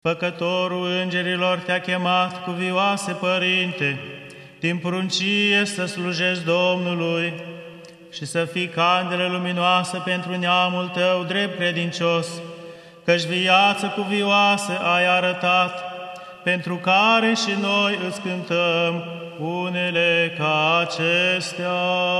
Făcătorul îngerilor te-a chemat, cuvioase Părinte, din pruncie să slujești Domnului și să fii candelă luminoasă pentru neamul tău drept credincios, căci viață cuvioasă ai arătat, pentru care și noi îți cântăm unele ca acestea.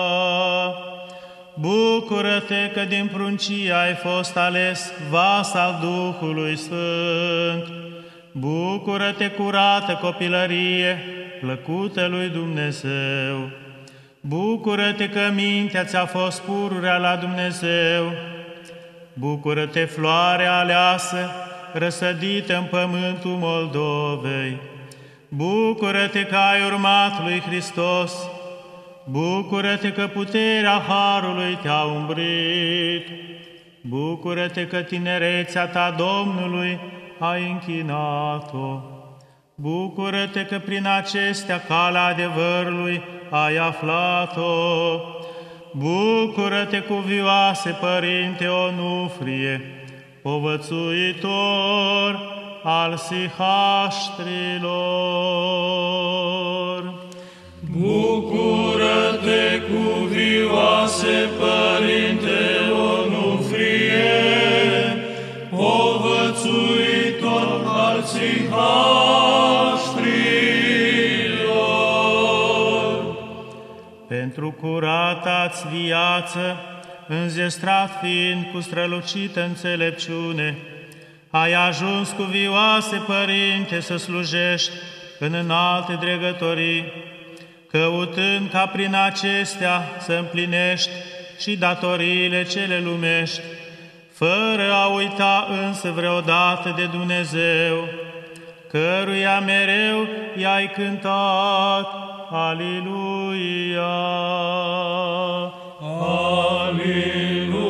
Bucură-te că din pruncie ai fost ales vas al Duhului Sfânt. Bucură-te, curată copilărie, plăcută lui Dumnezeu. Bucură-te că mintea ți-a fost pururea la Dumnezeu. Bucură-te, floare aleasă, răsădită în pământul Moldovei. Bucură-te că ai urmat lui Hristos. Bucură-te că puterea Harului te-a umbrit. Bucură-te că tinerețea ta Domnului ai închinat-o. Bucură-te că prin acestea calea adevărului ai aflat-o. Bucură-te, cuvioase Părinte Onufrie, povățuitor al sihaștrilor. Bucură-te, cuvioase Părinte Onufrie, povățuitor al sihaștrilor. Pentru curata-ți viață, înzestrat fiind cu strălucită înțelepciune, ai ajuns, cuvioase Părinte, să slujești în înalte dregătorii, căutând ca prin acestea să împlinești și datoriile cele lumești, fără a uita însă vreodată de Dumnezeu, căruia mereu i-ai cântat, Aliluia! Aliluia!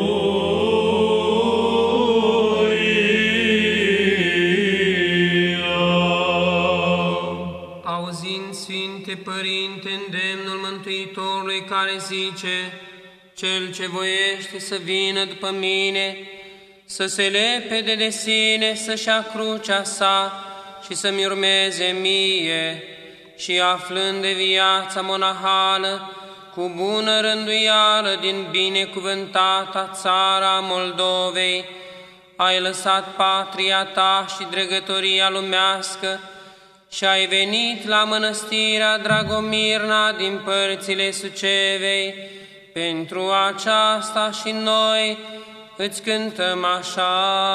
Auzind, Sfinte Părinte, îndemnul Mântuitorului care zice: Cel ce voiește să vină după mine, să se lepede de sine, să-și ia crucea sa și să-mi urmeze mie, și aflând de viața monahală, cu bună rânduială din binecuvântata țara Moldovei, ai lăsat patria ta și dregătoria lumească și ai venit la mănăstirea Dragomirna din părțile Sucevei. Pentru aceasta și noi îți cântăm așa: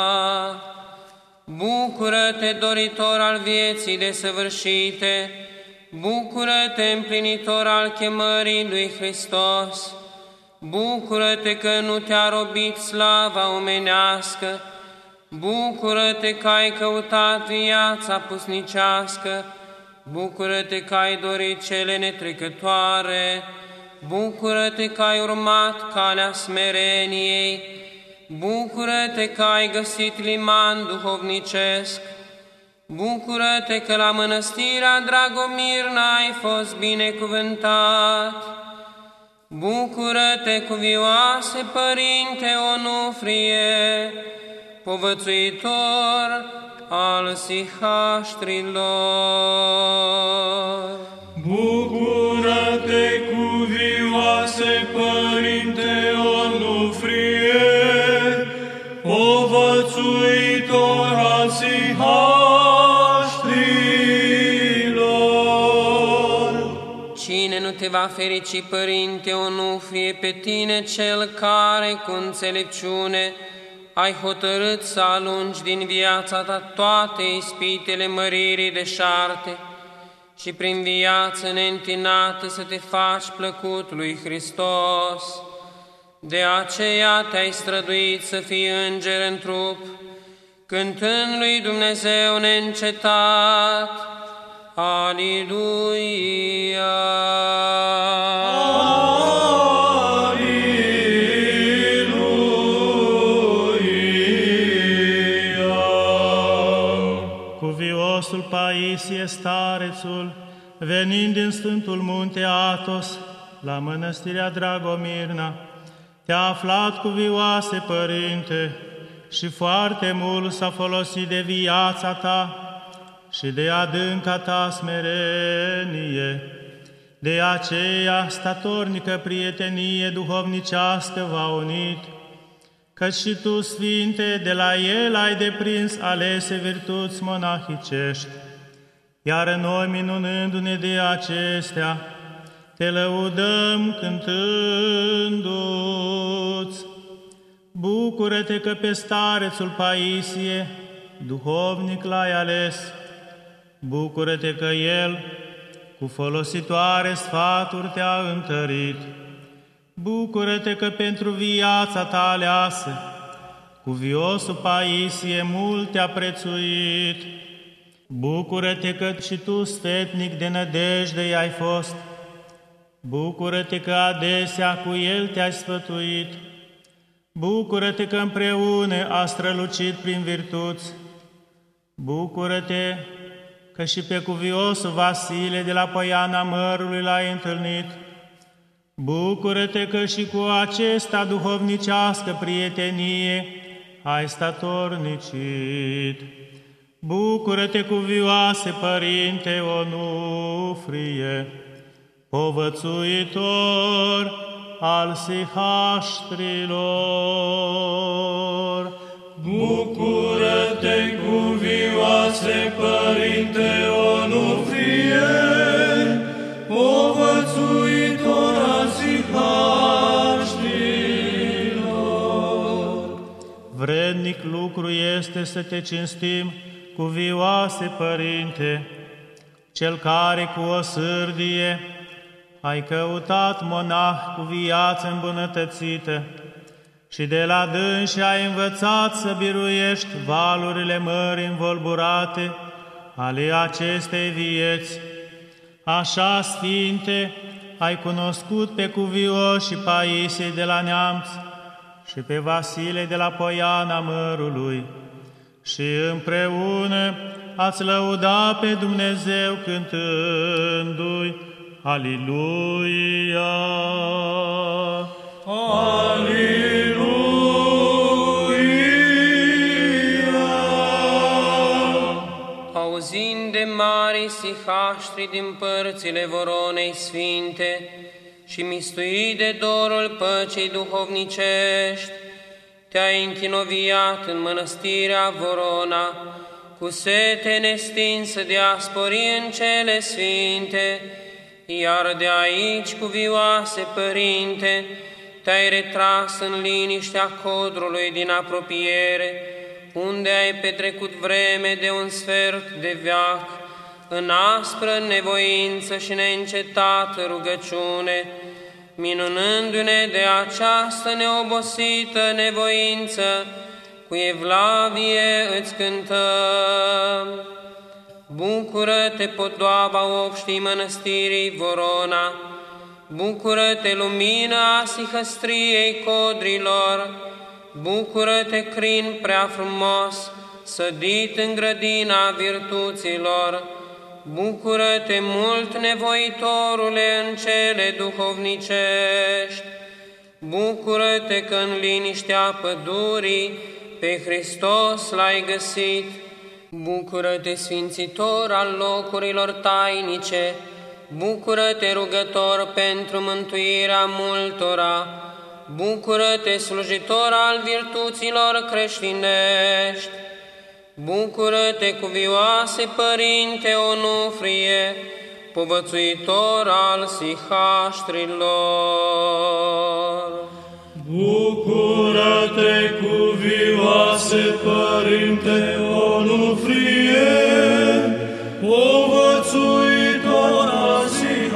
Bucură-te, doritor al vieții desăvârșite, bucură-te, împlinitor al chemării lui Hristos, bucură-te că nu te-a robit slava omenească, bucură-te că ai căutat viața pusnicească, bucură-te că ai dorit cele netrecătoare, bucură-te că ai urmat calea smereniei, bucură-te că ai găsit liman duhovnicesc, bucură-te că la mănăstirea Dragomirna ai fost binecuvântat, bucură-te, cuvioase Părinte Onufrie, povățuitor al sihaștrilor. Bucură-te, cuvioase Părinte Onufrie, povățuitor al sihaștrilor. Cine nu te va ferici, Părinte Onufrie, pe tine cel care cu înțelepciune ai hotărât să alungi din viața ta toate ispitele măririi deșarte și prin viață neîntinată să te faci plăcut lui Hristos. De aceea te-ai străduit să fii înger în trup, cântând lui Dumnezeu neîncetat, Aliluia! Cuviosul Paisie, starețul, venind din Sfântul Munte Athos, la mănăstirea Dragomirna, te-a aflat, cuvioase Părinte, și foarte mult s-a folosit de viața ta și de adânca ta smerenie. De aceea statornică prietenie duhovnicească v-a unit, căci și tu, Sfinte, de la el ai deprins alese virtuți monahicești, iar noi, minunându-ne de acestea, te lăudăm cântându-ți. Bucură-te că pe starețul Paisie, duhovnic l-ai ales. Bucură-te că el, cu folositoare sfaturi te-a întărit. Bucură-te că pentru viața ta aleasă, cuviosul Paisie mult te-a prețuit. Bucură-te că și tu, sfetnic de nădejde, i-ai fost. Bucură-te că adesea cu el te-ai sfătuit. Bucură-te că împreună a strălucit prin virtuți. Bucură-te că și pe cuviosul Vasile de la Poiana Mărului l-ai întâlnit. Bucură-te că și cu acesta duhovnicească prietenie ai statornicit. Bucură-te, cuvioase Părinte Onufrie, povățuitor al sihaștrilor. Bucură-te, cuvioase Părinte Onufrie, povățuitor al sihaștrilor. Vrednic lucru este să te cinstim, cuvioase Părinte, cel care cu o sârdie ai căutat monah cu viață îmbunătățită și de la dânsi ai învățat să biruiești valurile mării învolburate ale acestei vieți. Așa, Sfinte, ai cunoscut pe cuvioșii Paisie de la Neamț și pe Vasile de la Poiana Mărului și împreună ați lăuda pe Dumnezeu cântându-i Aliluia! Aliluia! Auzind de mari sihaștri din părțile Voronei Sfinte și mistuit de dorul păcii duhovnicești, te-ai închinoviat în mănăstirea Vorona, cu sete nestinsă de a spori în cele sfinte, iar de aici, cuvioase Părinte, te-ai retras în liniștea codrului din apropiere, unde ai petrecut vreme de un sfert de veac, în aspră nevoință și neîncetată rugăciune, minunându-ne de această neobosită nevoință, cu evlavie îți cântăm. Bucură-te, podoaba obștii mănăstirii Vorona, bucură-te, lumina sihăstriei codrilor, bucură-te, crin prea frumos, sădit în grădina virtuților, bucură-te mult, nevoitorule, în cele duhovnicești, bucură-te că în liniștea pădurii pe Hristos l-ai găsit, bucură-te, sfințitor al locurilor tainice, bucură-te, rugător pentru mântuirea multora, bucură-te, slujitor al virtuților creștinești, bucură-te, cuvioase Părinte Onufrie, povățuitor al sihaștrilor. Bucură-te, cuvioase Părinte Onufrie, povățuitor al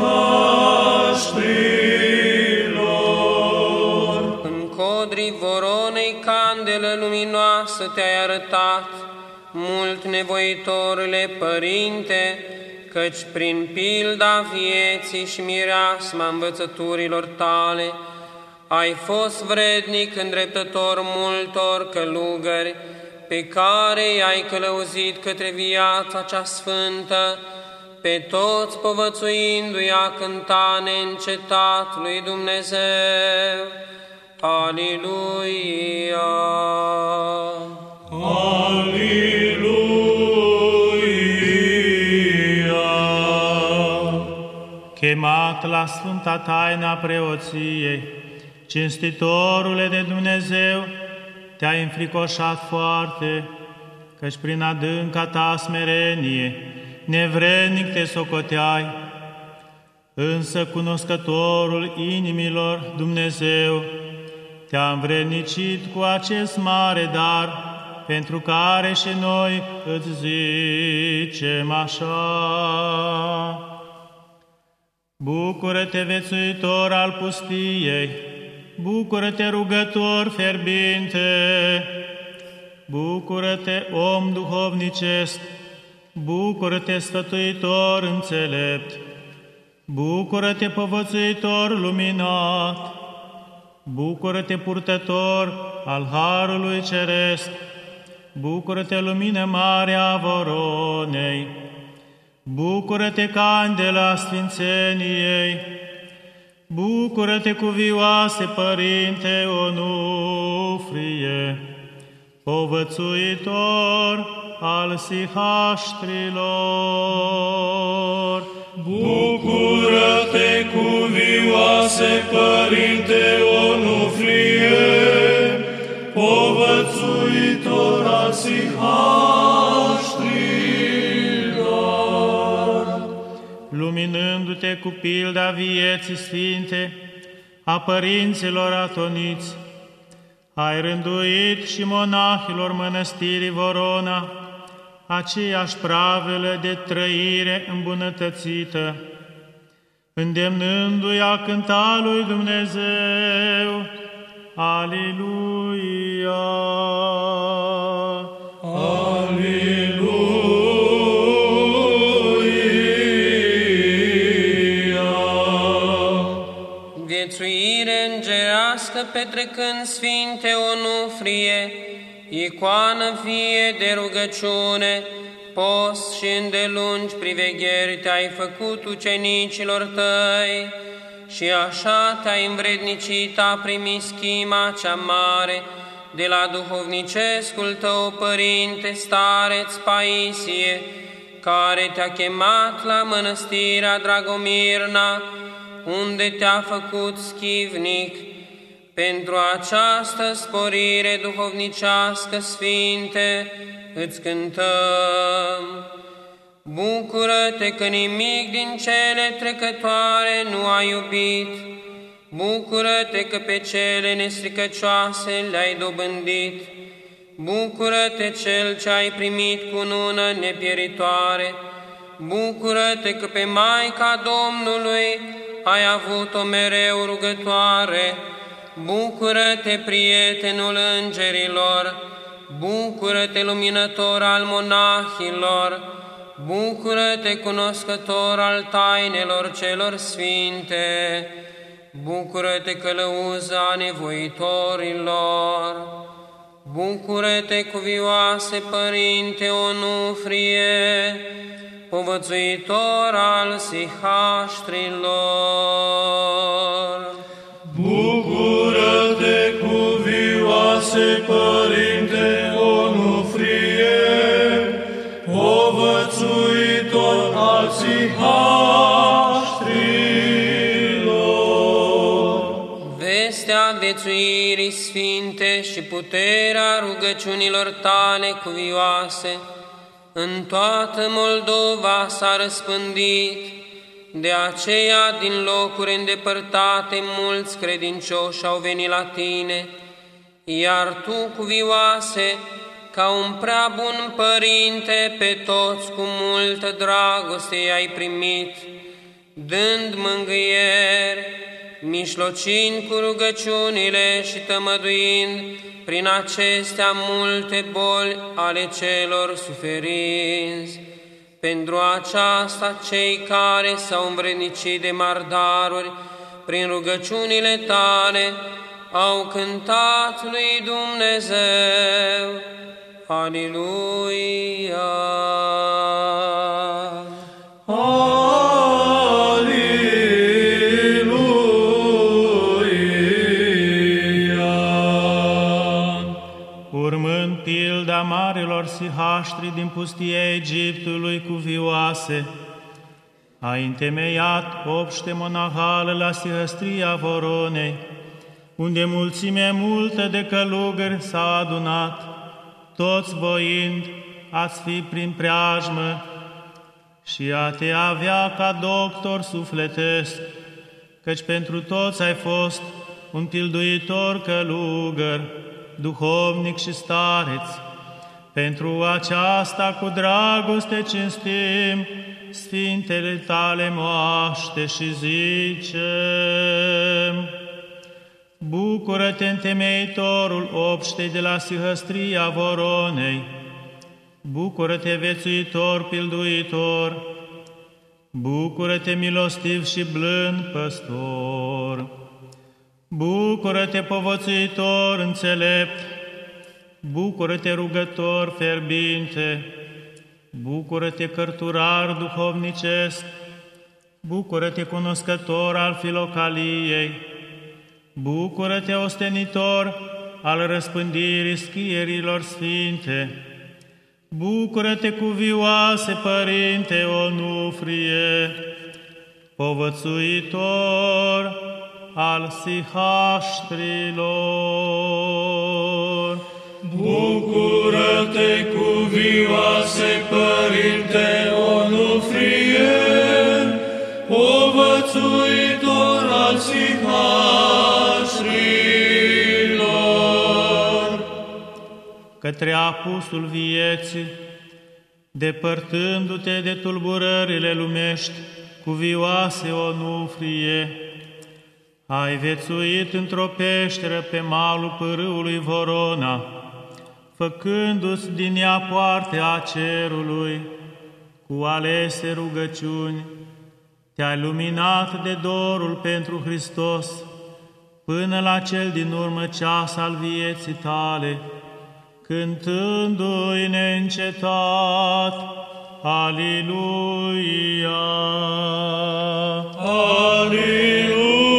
sihaștrilor. În codrii Voronei, candelă luminoasă te-ai arătat, mult nevoitorule Părinte, căci prin pilda vieții și mireasma învățăturilor tale ai fost vrednic îndreptător multor călugări, pe care i-ai călăuzit către viața cea sfântă, pe toți povățuindu-i a cânta neîncetat lui Dumnezeu. Aleluia! Chemat la Sfânta Taina Preoției, cinstitorule de Dumnezeu, te-ai înfricoșat foarte, căci prin adânca ta smerenie, nevrednic te socoteai, însă cunoscătorul inimilor Dumnezeu te-a învrednicit cu acest mare dar, pentru care și noi îți zicem așa. Bucură-te, vețuitor al pustiei, bucură-te, rugător fierbinte, bucură-te, om duhovnicesc, bucură-te, sfătuitor înțelept, bucură-te, povățuitor luminat, bucură-te, purtător al Harului Ceresc, bucură-te, lumină mare a Voronei, bucură-te, candela Sfințeniei, bucură-te, cuvioase Părinte Onufrie, povățuitor al sihaștrilor. Bucură-te, cuvioase Părinte Onufrie, povățuitor al sihaștrilor. Luminându-te cu pilda vieții sfinte a părinților atoniți, ai rânduit și monahilor mănăstirii Vorona aceeași pravelă de trăire îmbunătățită, îndemnându-i a cânta lui Dumnezeu. Aleluia! Aleluia! Viețuire îngerească petrecând Sfinte Onufrie, icoană vie de rugăciune, post și îndelungi privegheri te-ai făcut ucenicilor tăi și așa te-ai învrednicit a primi schima cea mare de la duhovnicescul tău Părinte Stareț Paisie, care te-a chemat la mănăstirea Dragomirna, unde te-a făcut schivnic. Pentru această sporire duhovnicească, Sfinte, îți cântăm. Bucură-te că nimic din cele trecătoare nu ai iubit, bucură-te că pe cele nestricăcioase le-ai dobândit, bucură-te Cel ce ai primit cunună nepieritoare, bucură-te că pe Maica Domnului ai avut-o mereu rugătoare, bucură-te, prietenul îngerilor, bucură-te, luminător al monahilor, bucură-te, cunoscător al tainelor celor sfinte, bucură-te, călăuza nevoitorilor, bucură-te, cuvioase Părinte Onufrie, povățuitor al sihaștrilor. Bucură-te, cuvioase Părinte Onufrie, povățuitor al sihaștrilor. Vestea viețuirii sfinte și puterea rugăciunilor tale cuvioase în toată Moldova s-a răspândit, de aceea din locuri îndepărtate mulți credincioși au venit la tine, iar tu, cuvioase, ca un prea bun părinte, pe toți cu multă dragoste i-ai primit, dând mângâieri, mișlocind cu rugăciunile și tămăduind prin acestea multe boli ale celor suferinți. Pentru aceasta, cei care s-au învrednicit de mardaruri prin rugăciunile tale au cântat lui Dumnezeu. Aleluia! Aleluia! sihaștrii din pustia Egiptului cu vioase. Ai întemeiat obște monahală la sihăstria Voronei, unde mulțime multă de călugări s-a adunat, toți voind ați fi prin preajmă și a te avea ca doctor sufletesc, căci pentru toți ai fost un pilduitor călugăr, duhovnic și stareț. Pentru aceasta cu dragoste cinstim sfintele tale moaște și zicem: bucură-te, întemeitorul obștei de la sihăstria Voronei, bucură-te, vețuitor pilduitor, bucură-te, milostiv și blând păstor, bucură-te, povățuitor înțelept, bucură-te, rugător fierbinte, bucură-te, cărturar duhovnicesc, bucură-te, cunoscător al filocaliei, bucură-te, ostenitor al răspândirii schierilor sfinte, bucură-te, cuvioase Părinte Onufrie, povățuitor al sihaștrilor. Bucură-te, cuvioase Părinte Onufrie, povățuitor al sihaștrilor. Către apusul vieții, depărtându-te de tulburările lumești, cuvioase Onufrie, ai vețuit într-o peșteră pe malul pârâului Vorona, făcându-ți din ea poartea cerului, cu alese rugăciuni, te-ai luminat de dorul pentru Hristos, până la cel din urmă ceas al vieții tale, cântându-i neîncetat, Aliluia! Aliluia!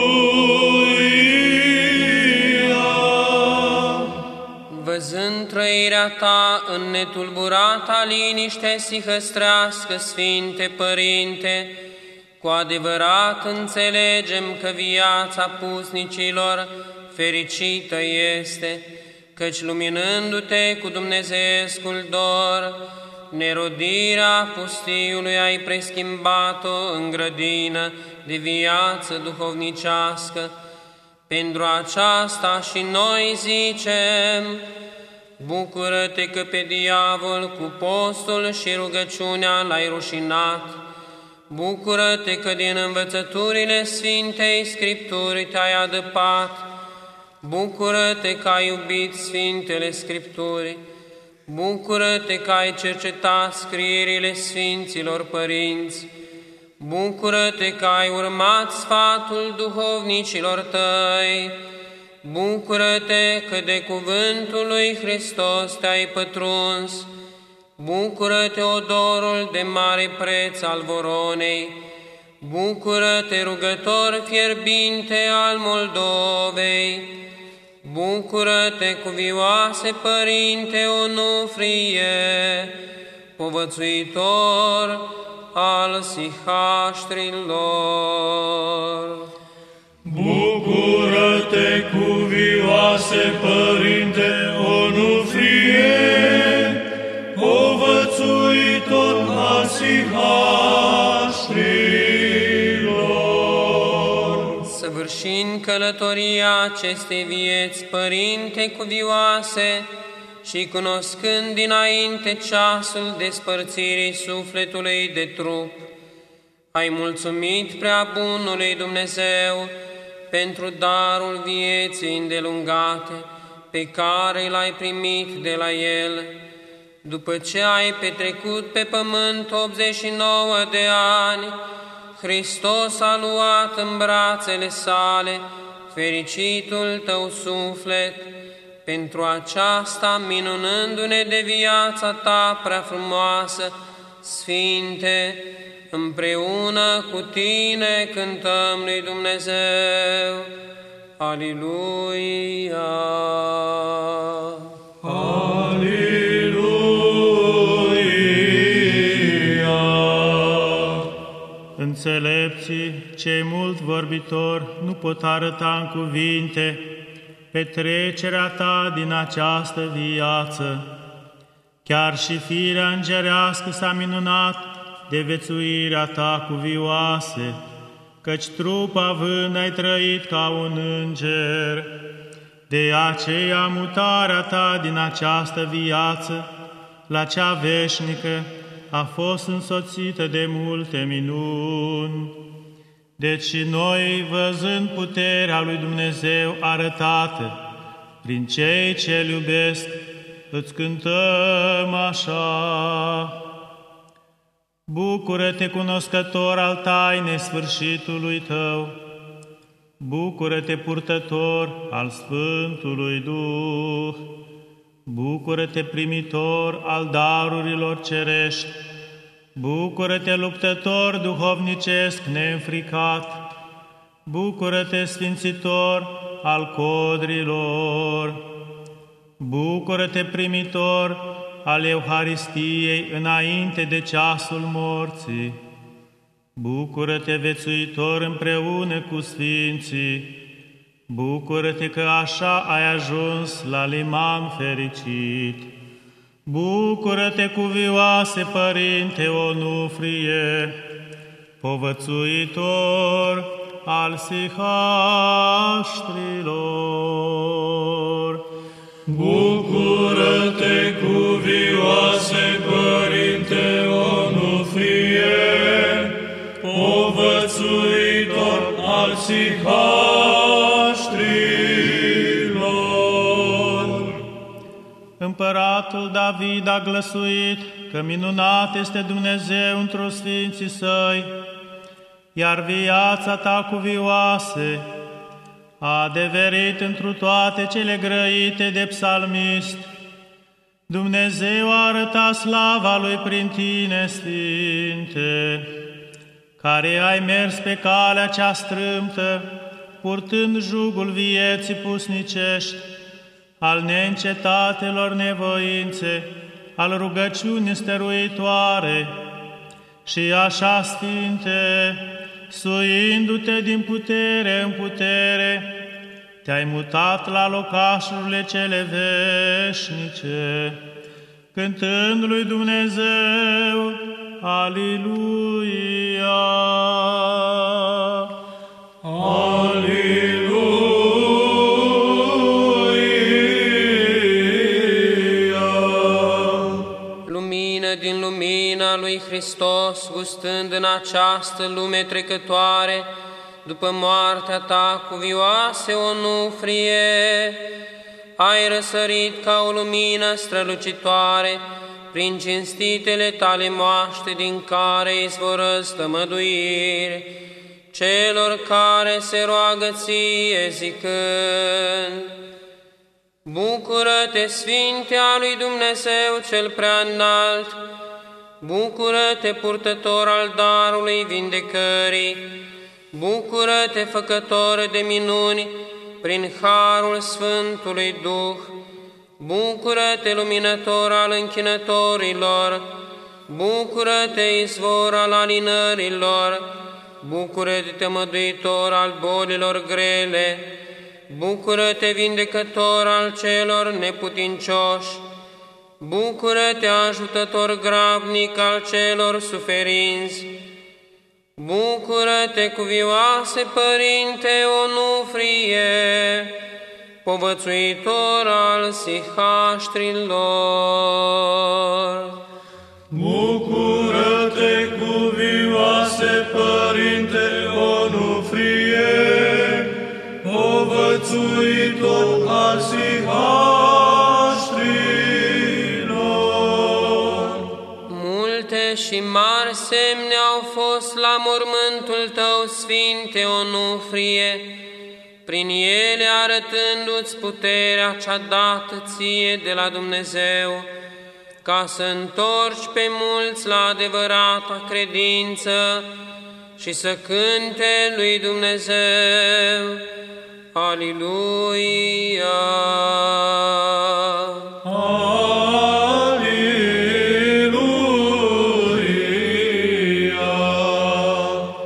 Văzând trăirea ta în netulburata liniște sihăstrească, Sfinte Părinte, cu adevărat înțelegem că viața pusnicilor fericită este, căci luminându-te cu dumnezeescul dor, nerodirea pustiului ai preschimbat-o în grădină de viață duhovnicească. Pentru aceasta și noi zicem: bucură-te că pe diavol cu postul și rugăciunea l-ai rușinat. Bucură-te că din învățăturile Sfintei Scripturi te-ai adăpat. Bucură-te că ai iubit Sfintele Scripturi. Bucură-te că ai cercetat scrierile Sfinților Părinți. Bucură-te că ai urmat sfatul duhovnicilor tăi. Bucură-te că de cuvântul lui Hristos te-ai pătruns. Bucură-te, odorul de mare preț al Voronei. Bucură-te, rugător fierbinte al Moldovei. Bucură-te, cuvioase Părinte Onufrie, povățuitor al sihaștrilor. Bucură-te, cuvioase Părinte Onufrie, povățuitor al sihaștrilor. Săvârșind călătoria acestei vieți, Părinte cuvioase, și cunoscând dinainte ceasul despărțirii sufletului de trup, ai mulțumit prea bunului Dumnezeu pentru darul vieții îndelungate pe care l-ai primit de la El. După ce ai petrecut pe pământ 89 de ani, Hristos a luat în brațele sale fericitul tău suflet. Pentru aceasta, minunându-ne de viața ta prea frumoasă, Sfinte, împreună cu tine cântăm lui Dumnezeu. Aliluia! Aliluia! înțelepții, cei mult vorbitori, nu pot arăta în cuvinte petrecerea ta din această viață. Chiar și firea îngerească s-a minunat de vețuirea ta cuvioase, căci trup având ai trăit ca un înger. De aceea mutarea ta din această viață la cea veșnică a fost însoțită de multe minuni. Deci și noi, văzând puterea lui Dumnezeu arătată prin cei ce-L iubesc, îți cântăm așa. Bucură-te, cunoscător al tainei sfârșitului tău! Bucură-te, purtător al Sfântului Duh! Bucură-te, primitor al darurilor cerești! Bucură-te, luptător duhovnicesc neînfricat! Bucură-te, sfințitor al codrilor! Bucură-te, primitor al Euharistiei înainte de ceasul morții! Bucură-te, vețuitor împreună cu sfinții! Bucură-te că așa ai ajuns la liman fericit! Bucură-te, cuvioase Părinte Onufrie, povățuitor al sihaștrilor! Bucură-te, cuvioase Părinte Onufrie, povățuitor al sihaștrilor! Împăratul David a glăsuit că minunat este Dumnezeu într-o sfinții săi, iar viața ta cuvioase a adeverit întru toate cele grăite de psalmist. Dumnezeu a arătat slava Lui prin tine, Sfinte, care ai mers pe calea cea strâmtă, purtând jugul vieții pusnicești, al neîncetatelor nevoințe, al rugăciunii stăruitoare, și așa, Sfinte, suindu-te din putere în putere, te-ai mutat la locașurile cele veșnice, cântând lui Dumnezeu, Aliluia! Aliluia! Lumină din lumina lui Hristos, gustând în această lume trecătoare, după moartea ta cuvioase Onufrie, ai răsărit ca o lumină strălucitoare prin cinstitele tale moaște, din care izvorăsc tămăduiri celor care se roagă ție zicând: Bucură-te, Sfinte a lui Dumnezeu cel Preaînalt! Bucură-te, purtător al darului vindecării! Bucură-te, făcător de minuni prin harul Sfântului Duh! Bucură-te, luminător al închinătorilor! Bucură-te, izvor al alinărilor! Bucură-te, tămăduitor al bolilor grele! Bucură-te, vindecător al celor neputincioși! Bucură-te, ajutător grabnic al celor suferinți! Bucură-te, cuvioase Părinte Onufrie, povățuitor al sihaștrilor! Bucură-te, cuvioase Părinte Onufrie, povățuitor al sihaștrilor! Multe și mari semne au fost la mormântul tău, Sfinte Onufrie, prin ele arătându-ți puterea cea dată ție de la Dumnezeu, ca să întorci pe mulți la adevărata credință și să cânte lui Dumnezeu. Aliluia! Aliluia!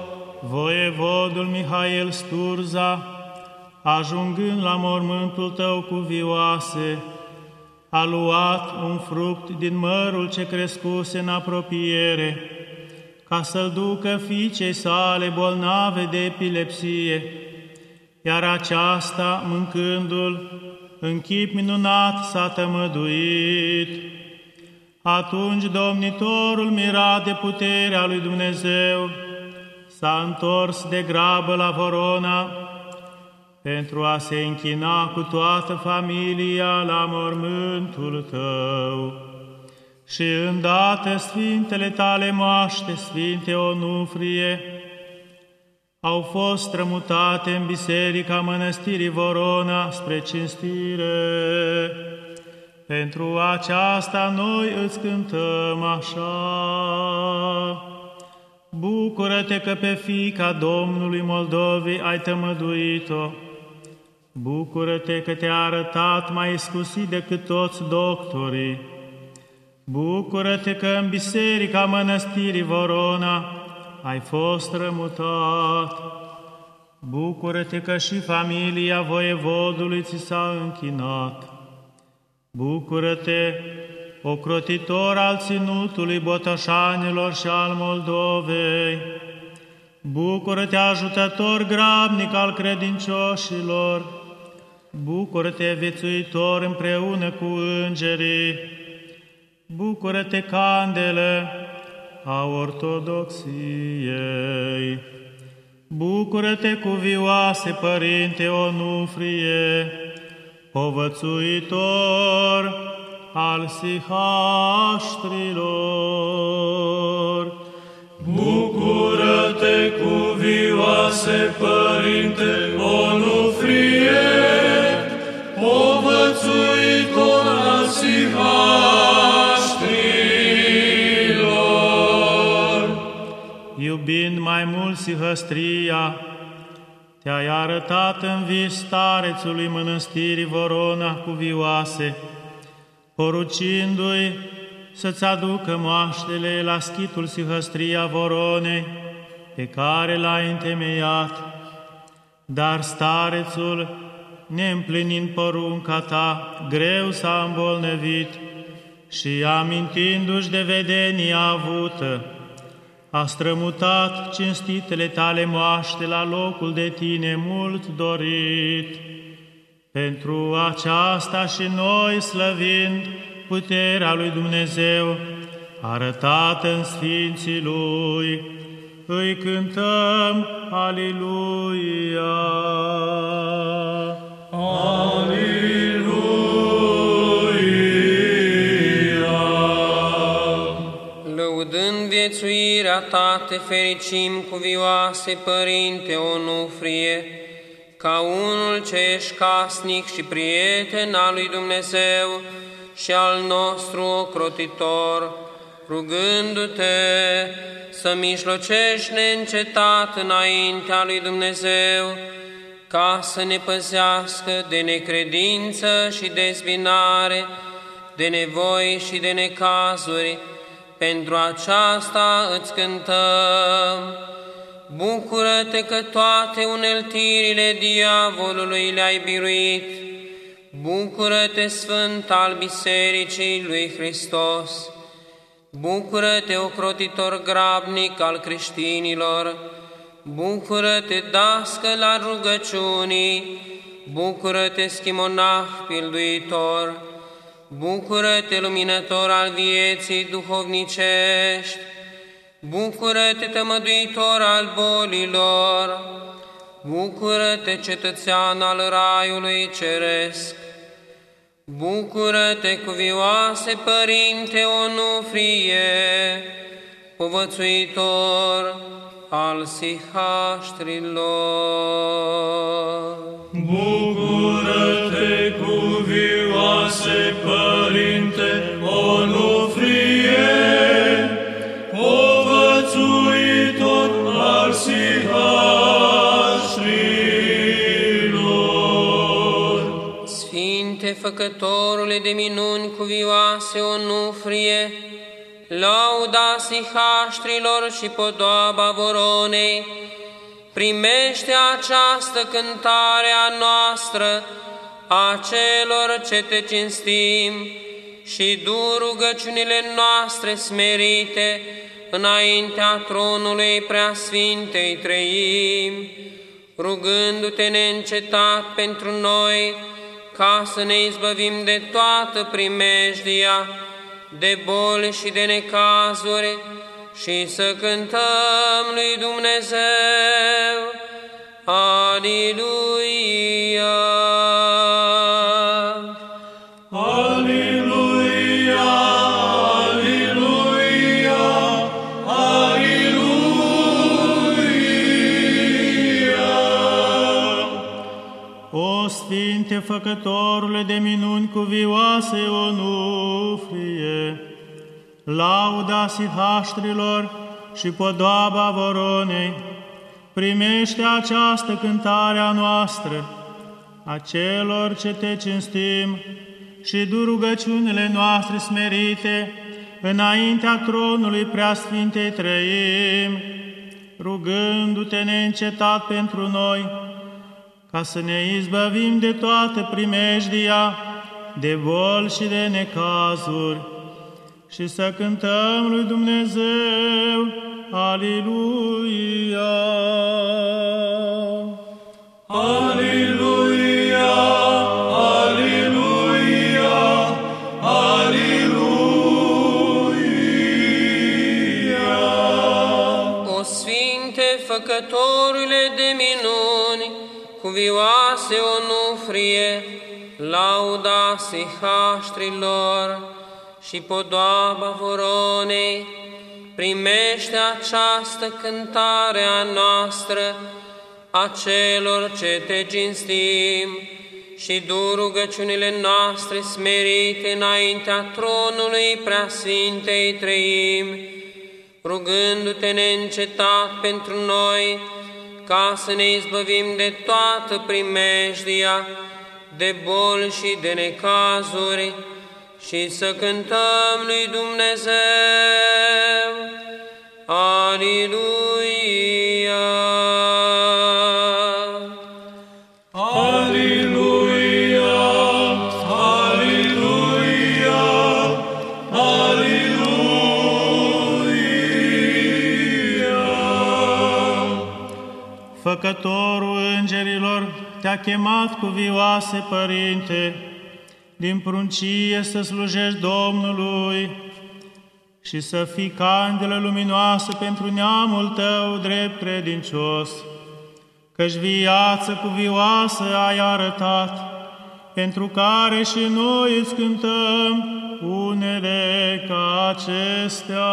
Sturza, ajungând la mormântul tău cu vioase, a luat un fruct din mărul ce crescuse în apropiere, ca să-l ducă fiicei sale bolnave de epilepsie, iar aceasta, mâncându-l, în chip minunat s-a tămăduit. Atunci domnitorul, mirat de puterea lui Dumnezeu, s-a întors de grabă la Vorona pentru a se închina cu toată familia la mormântul tău. Și îndată sfintele tale moaște, Sfinte Onufrie, au fost strămutate în biserica mănăstirii Vorona spre cinstire. Pentru aceasta noi îți cântăm așa. Bucură-te că pe fiica Domnului Moldovei ai tămăduit-o. Bucură-te că te-a arătat mai iscusit decât toți doctorii. Bucură-te că în biserica mănăstirii Vorona ai fost rămutat. Bucură-te că și familia voievodului ți s-a închinat. Bucură-te, ocrotitor al ținutului Botoșanilor și al Moldovei. Bucură-te, ajutător grabnic al credincioșilor. Bucură-te, viețuitor împreună cu îngerii. Bucură-te, candelă a ortodoxiei. Bucură-te, cuvioase Părinte Onufrie, povățuitor al sihaștrilor. Bucură-te, cuvioase Părinte Onufrie, povățuitor al sihaștrilor. Iubind mai mult sihăstria, te-ai arătat în vis starețului mănăstirii Vorona cuvioase, porucindu-i să-ți aducă moaștele la schitul sihăstria Voronei, pe care l-ai întemeiat. Dar starețul, neîmplinind porunca ta, greu s-a îmbolnăvit și, amintindu-și de vedenia avută, a strămutat cinstitele tale moaște la locul de tine mult dorit. Pentru aceasta și noi, slăvind puterea lui Dumnezeu, arătată în Sfinții Lui, îi cântăm Aliluia! Aliluia! Lăudând viețuirea ta, te fericim, cuvioase Părinte Onufrie, ca unul ce ești casnic și prieten al lui Dumnezeu și al nostru ocrotitor, rugându-te să mijlocești neîncetat înaintea lui Dumnezeu, ca să ne păzească de necredință și dezbinare, de nevoi și de necazuri. Pentru aceasta îți cântăm. Bucură-te că toate uneltirile diavolului le-ai biruit. Bucură-te, Sfânt al Bisericii lui Hristos. Bucură-te, ocrotitor grabnic al creștinilor. Bucură-te, dascăl al rugăciunii. Bucură-te, schimonah pilduitor. Bucură-te, luminător al vieții duhovnicești. Bucură-te, tămăduitor al bolilor. Bucură-te, cetățean al raiului ceresc. Bucură-te, cuvioase Părinte Onufrie, povățuitor al sihaștrilor. Bucură-te, cuvioase Părinte Onufrie, povățuitor al sihaștrilor. Sfinte Făcătorule de minuni cuvioase Onufrie, lauda sihaștrilor și podoaba Voronei, primește această cântare a noastră, a celor ce te cinstim, și du rugăciunile noastre smerite înaintea tronului Preasfintei Treimi, rugându-te neîncetat pentru noi, ca să ne izbăvim de toată primejdia, de boli și de necazuri, și să cântăm lui Dumnezeu. Aliluia! Aliluia! Aliluia! Aliluia! O Sfinte Făcătorule de minuni cuvioase Onufrie, lauda sihaștrilor și podoaba Voronei, primește această cântare a noastră, a celor ce te cinstim, și du rugăciunile noastre smerite înaintea tronului Preasfintei Treimi, rugându-te neîncetat pentru noi, ca să ne izbăvim de toată primejdia, de boli și de necazuri, și să cântăm lui Dumnezeu. Aliluia! Aliluia! Aliluia! Aliluia! O Sfinte Făcătorule de minuni, cuvioase Onufrie, lauda sihaștrilor și podoaba Voronei, primește această cântare a noastră, a celor ce te cinstim, și du rugăciunile noastre smerite înaintea tronului Preasfintei Treimi, rugându-te neîncetat pentru noi, ca să ne izbăvim de toată primejdia, de boli și de necazuri, și să cântăm lui Dumnezeu. Aliluia! Aliluia! Aliluia! Aliluia! Făcătorul îngerilor te-a chemat cuvioase, Părinte, din pruncie să slujești Domnului și să fii candelă luminoasă pentru neamul tău drept credincios, căci viață cuvioasă ai arătat, pentru care și noi îți cântăm unele ca acestea.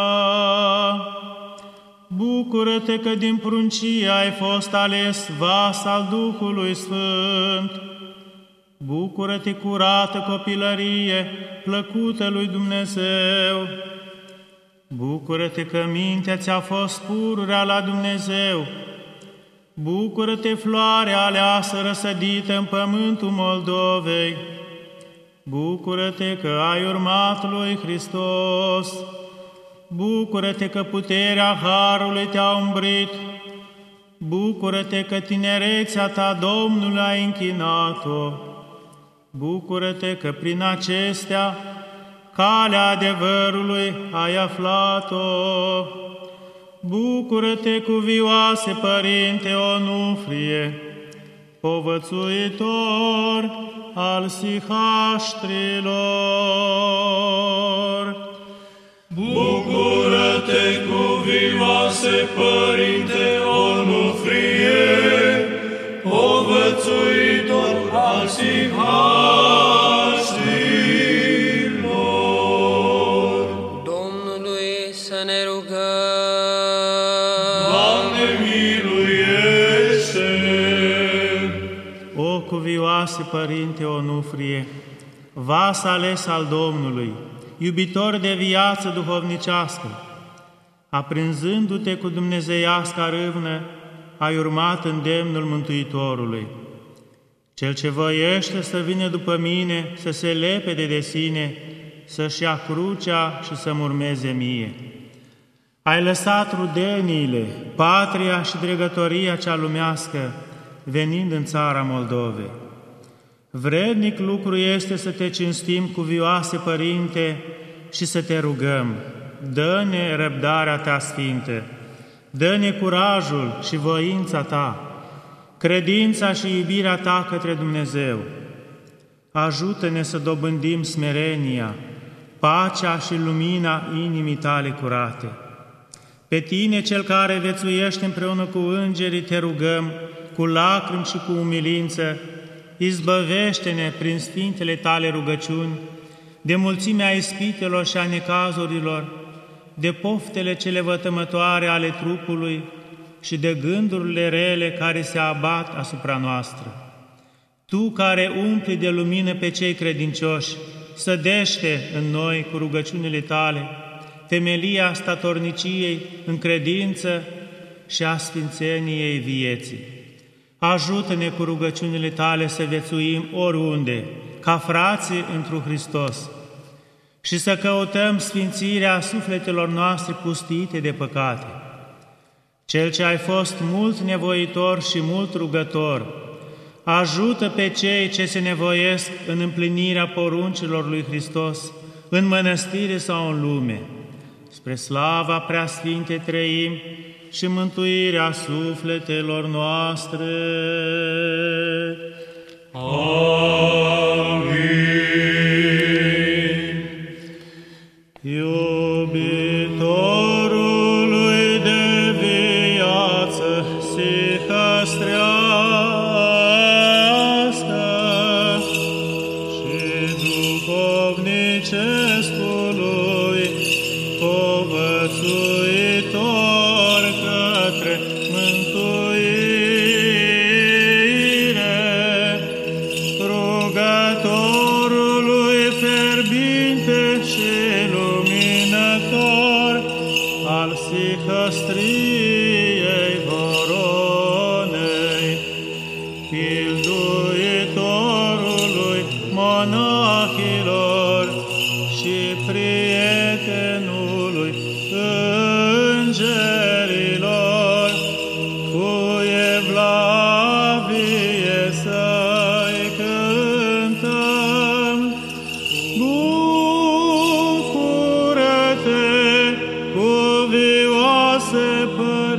Bucură-te că din pruncie ai fost ales vas al Duhului Sfânt. Bucură-te, curată copilărie, plăcută lui Dumnezeu. Bucură-te că mintea ți-a fost pururea la Dumnezeu. Bucură-te, floare aleasă răsădită în pământul Moldovei. Bucură-te că ai urmat lui Hristos. Bucură-te că puterea Harului te-a umbrit. Bucură-te că tinerețea ta Domnul a închinat-o. Bucură-te că prin acestea calea adevărului ai aflat-o. Bucură-te, cuvioase Părinte Onufrie, povățuitor al sihaștrilor. Bucură-te, cuvioase Părinte Onufrie, povățuitor al sihaștrilor. Domnului să ne rugăm. Doamne, miluiește! O cuvioase Părinte Onufrie, vas ales al Domnului, iubitor de viață duhovnicească, aprinzându-te cu dumnezeiasca râvnă, ai urmat îndemnul Mântuitorului. Cel ce voiește să vină după mine, să se lepede de sine, să-și ia crucea și să-mi urmeze mie. Ai lăsat rudeniile, patria și dregătoria cea lumească, venind în țara Moldovei. Vrednic lucru este să te cinstim, cuvioase Părinte, și să te rugăm. Dă-ne răbdarea ta sfinte, dă-ne curajul și voința ta, credința și iubirea ta către Dumnezeu. Ajută-ne să dobândim smerenia, pacea și lumina inimii tale curate. Pe tine, cel care viețuiești împreună cu îngerii, te rugăm, cu lacrimi și cu umilință, izbăvește-ne prin sfintele tale rugăciuni de mulțimea ispitelor și a necazurilor, de poftele cele vătămătoare ale trupului și de gândurile rele care se abat asupra noastră. Tu care umpli de lumină pe cei credincioși, sădește în noi cu rugăciunile tale temelia statorniciei în credință și a sfințeniei vieții. Ajută-ne cu rugăciunile tale să viețuim oriunde, ca frații întru Hristos, și să căutăm sfințirea sufletelor noastre pustiite de păcate. Cel ce ai fost mult nevoitor și mult rugător, ajută pe cei ce se nevoiesc în împlinirea poruncilor lui Hristos, în mănăstire sau în lume, spre slava Preasfintei Treimi și mântuirea sufletelor noastre. Amin. Iubitorului de viață sihăstrească și duhovnicescului povățuitor către mântuire, rugătorului fierbinte și luminător al sihăstriei Voronei, pilduitorului monahilor și prietenului îngerilor, cu evlavie să-i cântăm. Bucură-te, cuvioase Părinte!